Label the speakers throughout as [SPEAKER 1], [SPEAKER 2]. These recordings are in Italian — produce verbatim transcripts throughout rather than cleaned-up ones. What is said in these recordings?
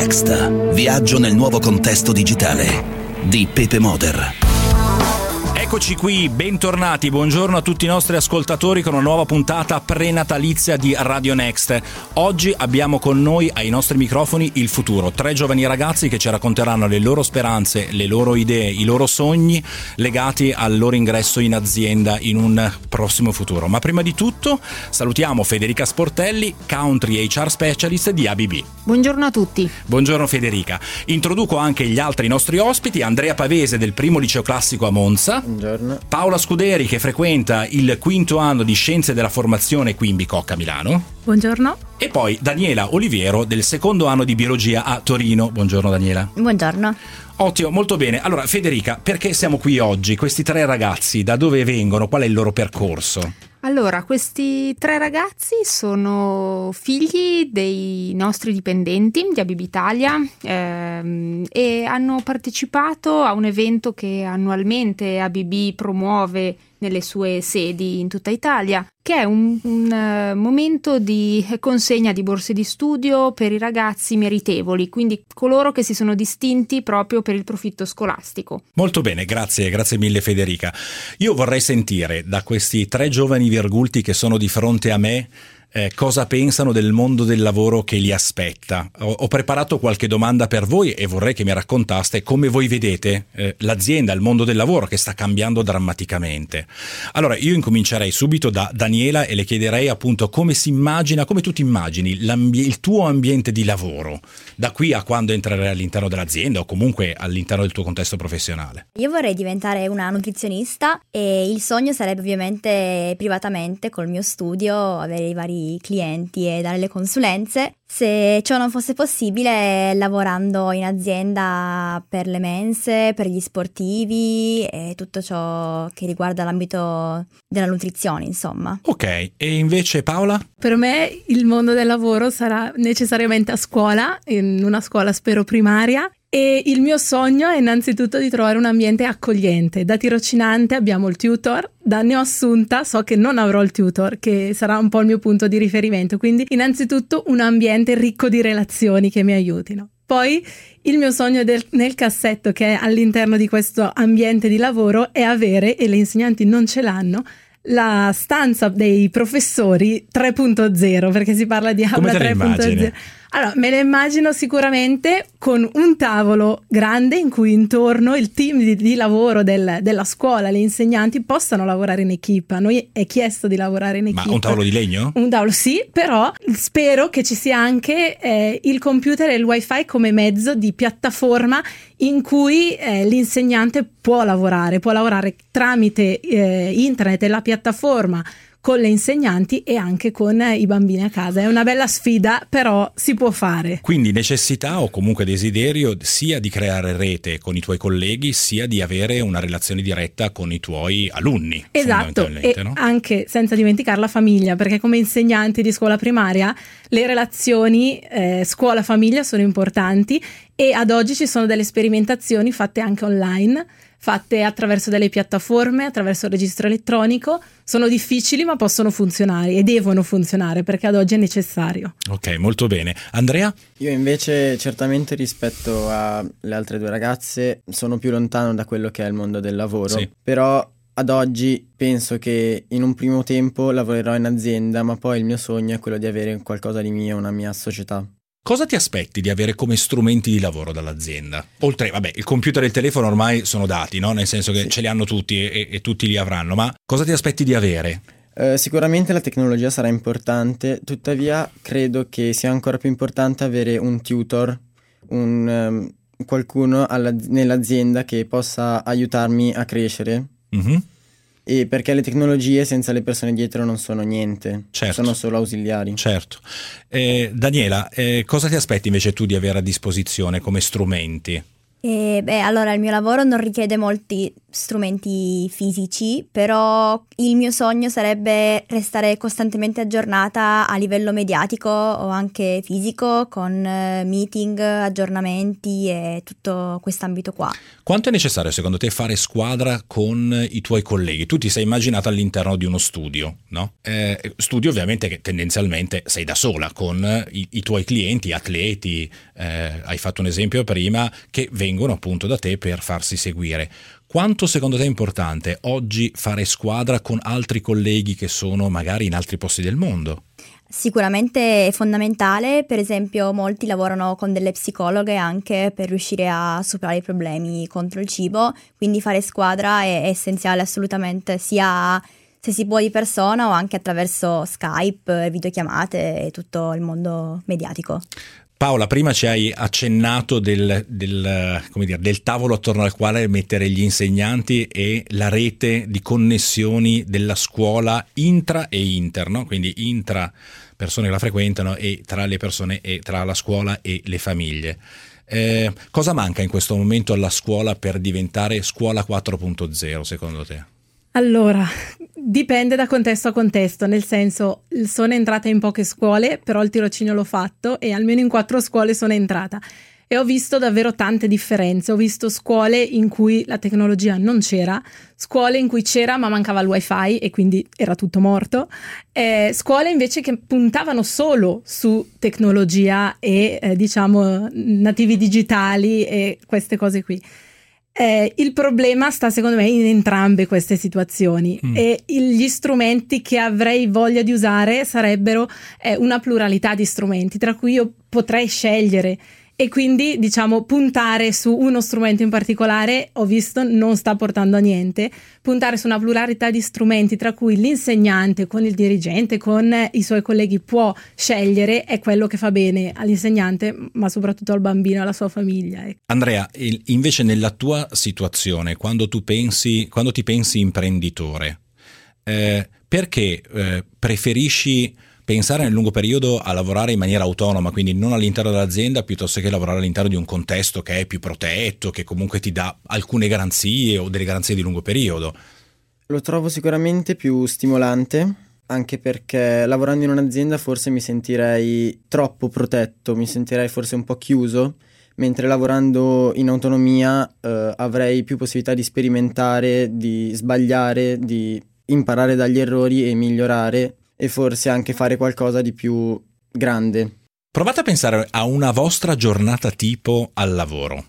[SPEAKER 1] Next. Viaggio nel nuovo contesto digitale di Pepe Moder.
[SPEAKER 2] Eccoci qui, bentornati, buongiorno a tutti i nostri ascoltatori con una nuova puntata prenatalizia di Radio Next. Oggi abbiamo con noi ai nostri microfoni il futuro, tre giovani ragazzi che ci racconteranno le loro speranze, le loro idee, i loro sogni legati al loro ingresso in azienda in un prossimo futuro. Ma prima di tutto salutiamo Federica Sportelli, Country H R Specialist di A B B.
[SPEAKER 3] Buongiorno a tutti.
[SPEAKER 2] Buongiorno Federica. Introduco anche gli altri nostri ospiti: Andrea Pavese del primo liceo classico a Monza.
[SPEAKER 4] Buongiorno.
[SPEAKER 2] Paola Scuderi che frequenta il quinto anno di Scienze della Formazione qui in Bicocca, Milano.
[SPEAKER 3] Buongiorno.
[SPEAKER 2] E poi Daniela Oliviero del secondo anno di Biologia a Torino. Buongiorno Daniela.
[SPEAKER 5] Buongiorno.
[SPEAKER 2] Ottimo, molto bene. Allora Federica, perché siamo qui oggi? Questi tre ragazzi, da dove vengono? Qual è il loro percorso?
[SPEAKER 3] Allora, questi tre ragazzi sono figli dei nostri dipendenti di A B B Italia ehm, e hanno partecipato a un evento che annualmente A B B promuove nelle sue sedi in tutta Italia, che è un, un uh, momento di consegna di borse di studio per i ragazzi meritevoli, quindi coloro che si sono distinti proprio per il profitto scolastico.
[SPEAKER 2] Molto bene, grazie, grazie mille Federica. Io vorrei sentire da questi tre giovani virgulti che sono di fronte a me Eh, cosa pensano del mondo del lavoro che li aspetta. Ho, ho preparato qualche domanda per voi e vorrei che mi raccontaste come voi vedete eh, l'azienda, il mondo del lavoro che sta cambiando drammaticamente. Allora io incomincerei subito da Daniela e le chiederei appunto come si immagina, come tu ti immagini il tuo ambiente di lavoro da qui a quando entrerai all'interno dell'azienda o comunque all'interno del tuo contesto professionale.
[SPEAKER 5] Io vorrei diventare una nutrizionista e il sogno sarebbe ovviamente privatamente col mio studio avere i vari clienti e dare le consulenze. Se ciò non fosse possibile, lavorando in azienda per le mense, per gli sportivi e tutto ciò che riguarda l'ambito della nutrizione, insomma.
[SPEAKER 2] Ok, e invece Paola?
[SPEAKER 6] Per me il mondo del lavoro sarà necessariamente a scuola, in una scuola spero primaria. E il mio sogno è innanzitutto di trovare un ambiente accogliente. Da tirocinante abbiamo il tutor, da neoassunta so che non avrò il tutor, che sarà un po' il mio punto di riferimento, quindi innanzitutto un ambiente ricco di relazioni che mi aiutino. Poi il mio sogno del, nel cassetto che è all'interno di questo ambiente di lavoro è avere, e le insegnanti non ce l'hanno, la stanza dei professori tre punto zero, perché si parla di aula tre punto zero. Allora, me lo immagino sicuramente con un tavolo grande in cui intorno il team di, di lavoro del, della scuola, le insegnanti possano lavorare in equipe. A noi è chiesto di lavorare in equipe.
[SPEAKER 2] Ma un tavolo di legno?
[SPEAKER 6] Un tavolo sì, però spero che ci sia anche eh, il computer e il wifi come mezzo di piattaforma in cui eh, l'insegnante può lavorare, può lavorare tramite eh, internet e la piattaforma con le insegnanti e anche con i bambini a casa. È una bella sfida, però si può fare.
[SPEAKER 2] Quindi necessità o comunque desiderio sia di creare rete con i tuoi colleghi, sia di avere una relazione diretta con i tuoi alunni.
[SPEAKER 6] Esatto, e
[SPEAKER 2] no?
[SPEAKER 6] Anche senza dimenticare la famiglia, perché come insegnanti di scuola primaria le relazioni eh, scuola-famiglia sono importanti e ad oggi ci sono delle sperimentazioni fatte anche online, fatte attraverso delle piattaforme, attraverso il registro elettronico. Sono difficili ma possono funzionare e devono funzionare perché ad oggi è necessario.
[SPEAKER 2] Ok, molto bene. Andrea?
[SPEAKER 4] Io invece certamente rispetto alle altre due ragazze sono più lontano da quello che è il mondo del lavoro,
[SPEAKER 2] sì.
[SPEAKER 4] Però ad oggi penso che in un primo tempo lavorerò in azienda, ma poi il mio sogno è quello di avere qualcosa di mio, una mia società.
[SPEAKER 2] Cosa ti aspetti di avere come strumenti di lavoro dall'azienda? Oltre, vabbè, il computer e il telefono ormai sono dati, no? Nel senso che sì, ce li hanno tutti e, e tutti li avranno, ma cosa ti aspetti di avere?
[SPEAKER 4] Eh, sicuramente la tecnologia sarà importante, tuttavia credo che sia ancora più importante avere un tutor, un, um, qualcuno alla, nell'azienda che possa aiutarmi a crescere. Mm-hmm. E perché le tecnologie senza le persone dietro non sono niente, certo, sono solo ausiliari.
[SPEAKER 2] Certo. Eh, Daniela, eh, cosa ti aspetti invece tu di avere a disposizione come strumenti?
[SPEAKER 5] Eh, beh, allora il mio lavoro non richiede molti strumenti fisici, però il mio sogno sarebbe restare costantemente aggiornata a livello mediatico o anche fisico, con meeting, aggiornamenti e tutto quest'ambito qua.
[SPEAKER 2] Quanto è necessario secondo te fare squadra con i tuoi colleghi? Tu ti sei immaginata all'interno di uno studio, no? Eh, studio ovviamente che tendenzialmente sei da sola con i, i tuoi clienti, atleti, eh, hai fatto un esempio prima, che vengono appunto da te per farsi seguire. Quanto secondo te è importante oggi fare squadra con altri colleghi che sono magari in altri posti del mondo?
[SPEAKER 5] Sicuramente è fondamentale, per esempio molti lavorano con delle psicologhe anche per riuscire a superare i problemi contro il cibo, quindi fare squadra è essenziale assolutamente, sia se si può di persona o anche attraverso Skype, videochiamate e tutto il mondo mediatico.
[SPEAKER 2] Paola, prima ci hai accennato del, del, come dire, del tavolo attorno al quale mettere gli insegnanti e la rete di connessioni della scuola intra e inter, no? Quindi intra persone che la frequentano e tra le persone e tra la scuola e le famiglie. Eh, cosa manca in questo momento alla scuola per diventare scuola quattro punto zero secondo te?
[SPEAKER 6] Allora, dipende da contesto a contesto, nel senso, sono entrata in poche scuole, però il tirocinio l'ho fatto e almeno in quattro scuole sono entrata e ho visto davvero tante differenze. Ho visto scuole in cui la tecnologia non c'era, scuole in cui c'era ma mancava il wifi e quindi era tutto morto, eh, scuole invece che puntavano solo su tecnologia e eh, diciamo nativi digitali e queste cose qui. Eh, il problema sta secondo me in entrambe queste situazioni mm. e il, gli strumenti che avrei voglia di usare sarebbero eh, una pluralità di strumenti tra cui io potrei scegliere e quindi diciamo puntare su uno strumento in particolare ho visto non sta portando a niente. Puntare su una pluralità di strumenti tra cui l'insegnante con il dirigente, con i suoi colleghi può scegliere è quello che fa bene all'insegnante ma soprattutto al bambino e alla sua famiglia.
[SPEAKER 2] Andrea, invece nella tua situazione, quando tu pensi, quando ti pensi imprenditore, eh, perché eh, preferisci pensare nel lungo periodo a lavorare in maniera autonoma, quindi non all'interno dell'azienda, piuttosto che lavorare all'interno di un contesto che è più protetto, che comunque ti dà alcune garanzie o delle garanzie di lungo periodo?
[SPEAKER 4] Lo trovo sicuramente più stimolante, anche perché lavorando in un'azienda forse mi sentirei troppo protetto, mi sentirei forse un po' chiuso, mentre lavorando in autonomia eh, avrei più possibilità di sperimentare, di sbagliare, di imparare dagli errori e migliorare, e forse anche fare qualcosa di più grande.
[SPEAKER 2] Provate a pensare a una vostra giornata tipo al lavoro.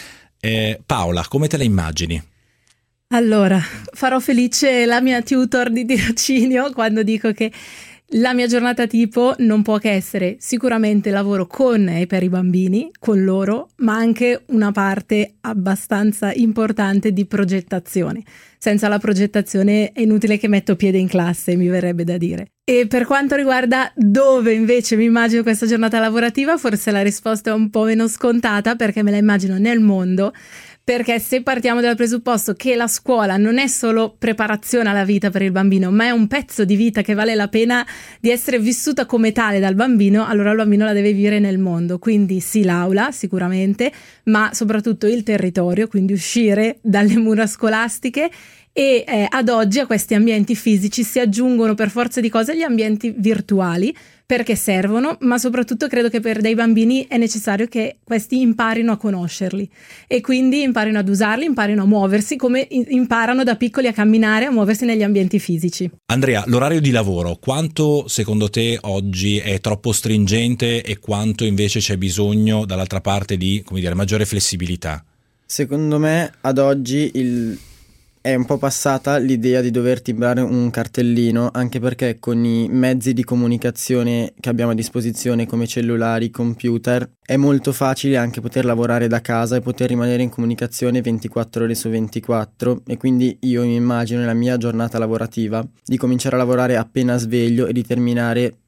[SPEAKER 2] Eh, Paola, come te la immagini?
[SPEAKER 6] Allora, farò felice la mia tutor di tirocinio quando dico che la mia giornata tipo non può che essere sicuramente lavoro con e per i bambini, con loro, ma anche una parte abbastanza importante di progettazione. Senza la progettazione è inutile che metto piede in classe, mi verrebbe da dire. E per quanto riguarda dove invece mi immagino questa giornata lavorativa, forse la risposta è un po' meno scontata perché me la immagino nel mondo. Perché se partiamo dal presupposto che la scuola non è solo preparazione alla vita per il bambino, ma è un pezzo di vita che vale la pena di essere vissuta come tale dal bambino, allora il bambino la deve vivere nel mondo. Quindi sì, l'aula sicuramente, ma soprattutto il territorio, quindi uscire dalle mura scolastiche. E eh, ad oggi a questi ambienti fisici si aggiungono per forza di cose gli ambienti virtuali, perché servono, ma soprattutto credo che per dei bambini è necessario che questi imparino a conoscerli e quindi imparino ad usarli, imparino a muoversi come imparano da piccoli a camminare, a muoversi negli ambienti fisici.
[SPEAKER 2] Andrea, l'orario di lavoro, quanto secondo te oggi è troppo stringente e quanto invece c'è bisogno dall'altra parte di, come dire, maggiore flessibilità?
[SPEAKER 4] Secondo me ad oggi il... è un po' passata l'idea di dover timbrare un cartellino, anche perché con i mezzi di comunicazione che abbiamo a disposizione come cellulari, computer, è molto facile anche poter lavorare da casa e poter rimanere in comunicazione ventiquattro ore su ventiquattro, e quindi io mi immagino nella mia giornata lavorativa di cominciare a lavorare appena sveglio e di terminare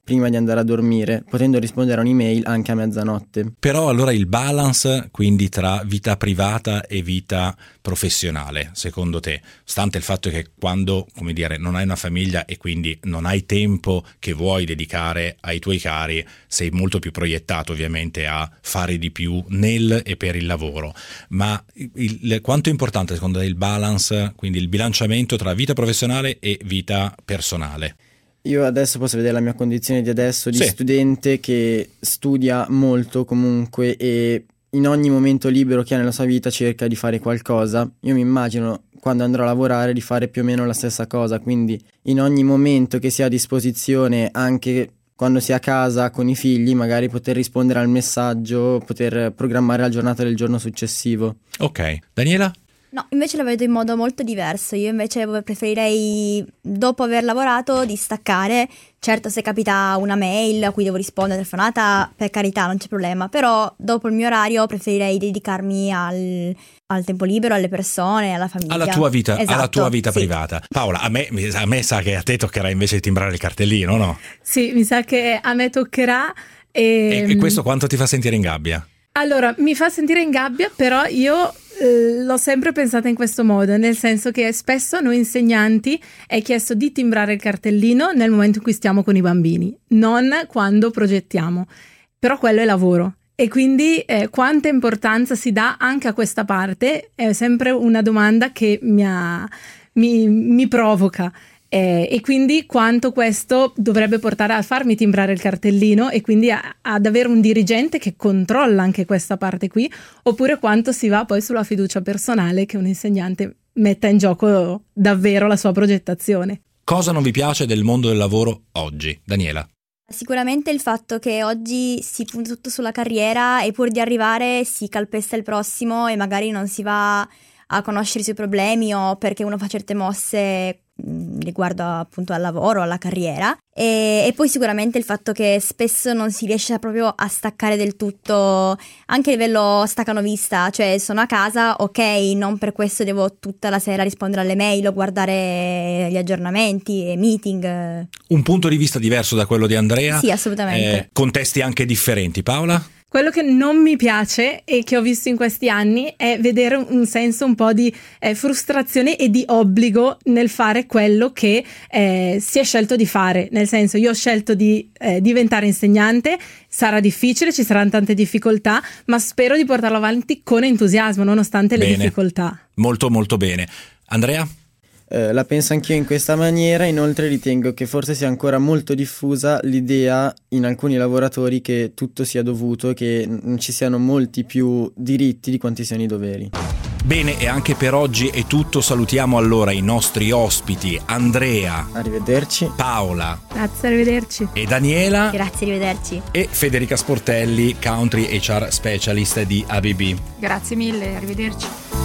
[SPEAKER 4] prima di andare a dormire, potendo rispondere a un'email anche a mezzanotte.
[SPEAKER 2] Però allora il balance quindi tra vita privata e vita professionale, secondo te, stante il fatto che quando, come dire, non hai una famiglia e quindi non hai tempo che vuoi dedicare ai tuoi cari, sei molto più proiettato ovviamente a fare di più nel e per il lavoro, ma il, il, quanto è importante secondo te il balance, quindi il bilanciamento tra vita professionale e vita personale?
[SPEAKER 4] Io adesso posso vedere la mia condizione di adesso di
[SPEAKER 2] sì.
[SPEAKER 4] studente che studia molto comunque e in ogni momento libero che ha nella sua vita cerca di fare qualcosa. Io mi immagino quando andrò a lavorare di fare più o meno la stessa cosa, quindi in ogni momento che sia a disposizione, anche quando si è a casa con i figli, magari poter rispondere al messaggio, poter programmare la giornata del giorno successivo.
[SPEAKER 2] Ok, Daniela?
[SPEAKER 5] No, invece lo vedo in modo molto diverso. Io invece preferirei, dopo aver lavorato, di staccare. Certo, se capita una mail a cui devo rispondere, telefonata, per carità, non c'è problema. Però dopo il mio orario preferirei dedicarmi al, al tempo libero, alle persone, alla famiglia.
[SPEAKER 2] Alla tua vita,
[SPEAKER 5] esatto,
[SPEAKER 2] alla tua vita
[SPEAKER 5] sì.
[SPEAKER 2] privata. Paola, a me, a me sa che a te toccherà invece timbrare il cartellino, no?
[SPEAKER 6] Sì, mi sa che a me toccherà. E,
[SPEAKER 2] e, e questo quanto ti fa sentire in gabbia?
[SPEAKER 6] Allora, mi fa sentire in gabbia, però io eh, l'ho sempre pensata in questo modo, nel senso che spesso a noi insegnanti è chiesto di timbrare il cartellino nel momento in cui stiamo con i bambini, non quando progettiamo, però quello è lavoro. E quindi eh, quanta importanza si dà anche a questa parte è sempre una domanda che mi, ha, mi, mi provoca. Eh, e quindi quanto questo dovrebbe portare a farmi timbrare il cartellino e quindi a, ad avere un dirigente che controlla anche questa parte qui, oppure quanto si va poi sulla fiducia personale che un insegnante metta in gioco davvero la sua progettazione.
[SPEAKER 2] Cosa non vi piace del mondo del lavoro oggi, Daniela?
[SPEAKER 5] Sicuramente il fatto che oggi si punta tutto sulla carriera e pur di arrivare si calpesta il prossimo e magari non si va a conoscere i suoi problemi o perché uno fa certe mosse riguardo appunto al lavoro, alla carriera e, e poi sicuramente il fatto che spesso non si riesce proprio a staccare del tutto anche a livello staccanovista, cioè sono a casa, ok, non per questo devo tutta la sera rispondere alle mail o guardare gli aggiornamenti e meeting.
[SPEAKER 2] Un punto di vista diverso da quello di Andrea?
[SPEAKER 5] Sì, assolutamente.
[SPEAKER 2] Eh, contesti anche differenti. Paola?
[SPEAKER 6] Quello che non mi piace e che ho visto in questi anni è vedere un senso un po' di eh, frustrazione e di obbligo nel fare quello che eh, si è scelto di fare. Nel senso, io ho scelto di eh, diventare insegnante, sarà difficile, ci saranno tante difficoltà, ma spero di portarlo avanti con entusiasmo nonostante le
[SPEAKER 2] bene.
[SPEAKER 6] difficoltà.
[SPEAKER 2] Molto molto bene. Andrea?
[SPEAKER 4] Eh, la penso anch'io in questa maniera, inoltre ritengo che forse sia ancora molto diffusa l'idea in alcuni lavoratori che tutto sia dovuto, che non ci siano molti più diritti di quanti siano i doveri.
[SPEAKER 2] Bene, e anche per oggi è tutto. Salutiamo allora i nostri ospiti Andrea,
[SPEAKER 4] Arrivederci,
[SPEAKER 2] Paola,
[SPEAKER 6] Grazie, arrivederci.
[SPEAKER 2] e Daniela.
[SPEAKER 5] Grazie, arrivederci.
[SPEAKER 2] E Federica Sportelli, Country H R Specialist di A B B.
[SPEAKER 3] Grazie mille, arrivederci.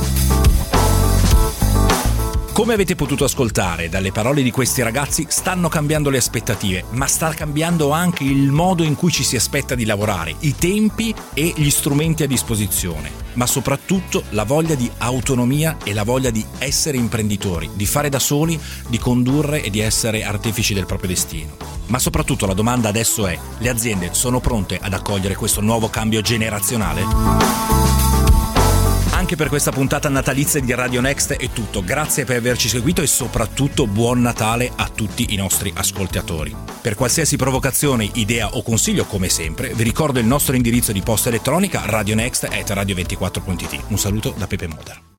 [SPEAKER 2] Come avete potuto ascoltare dalle parole di questi ragazzi, stanno cambiando le aspettative, ma sta cambiando anche il modo in cui ci si aspetta di lavorare, i tempi e gli strumenti a disposizione, ma soprattutto la voglia di autonomia e la voglia di essere imprenditori, di fare da soli, di condurre e di essere artefici del proprio destino. Ma soprattutto la domanda adesso è: le aziende sono pronte ad accogliere questo nuovo cambio generazionale? Anche per questa puntata natalizia di Radio Next è tutto. Grazie per averci seguito e soprattutto buon Natale a tutti i nostri ascoltatori. Per qualsiasi provocazione, idea o consiglio, come sempre, vi ricordo il nostro indirizzo di posta elettronica radionext chiocciola radio ventiquattro punto it. Un saluto da Pepe Moder.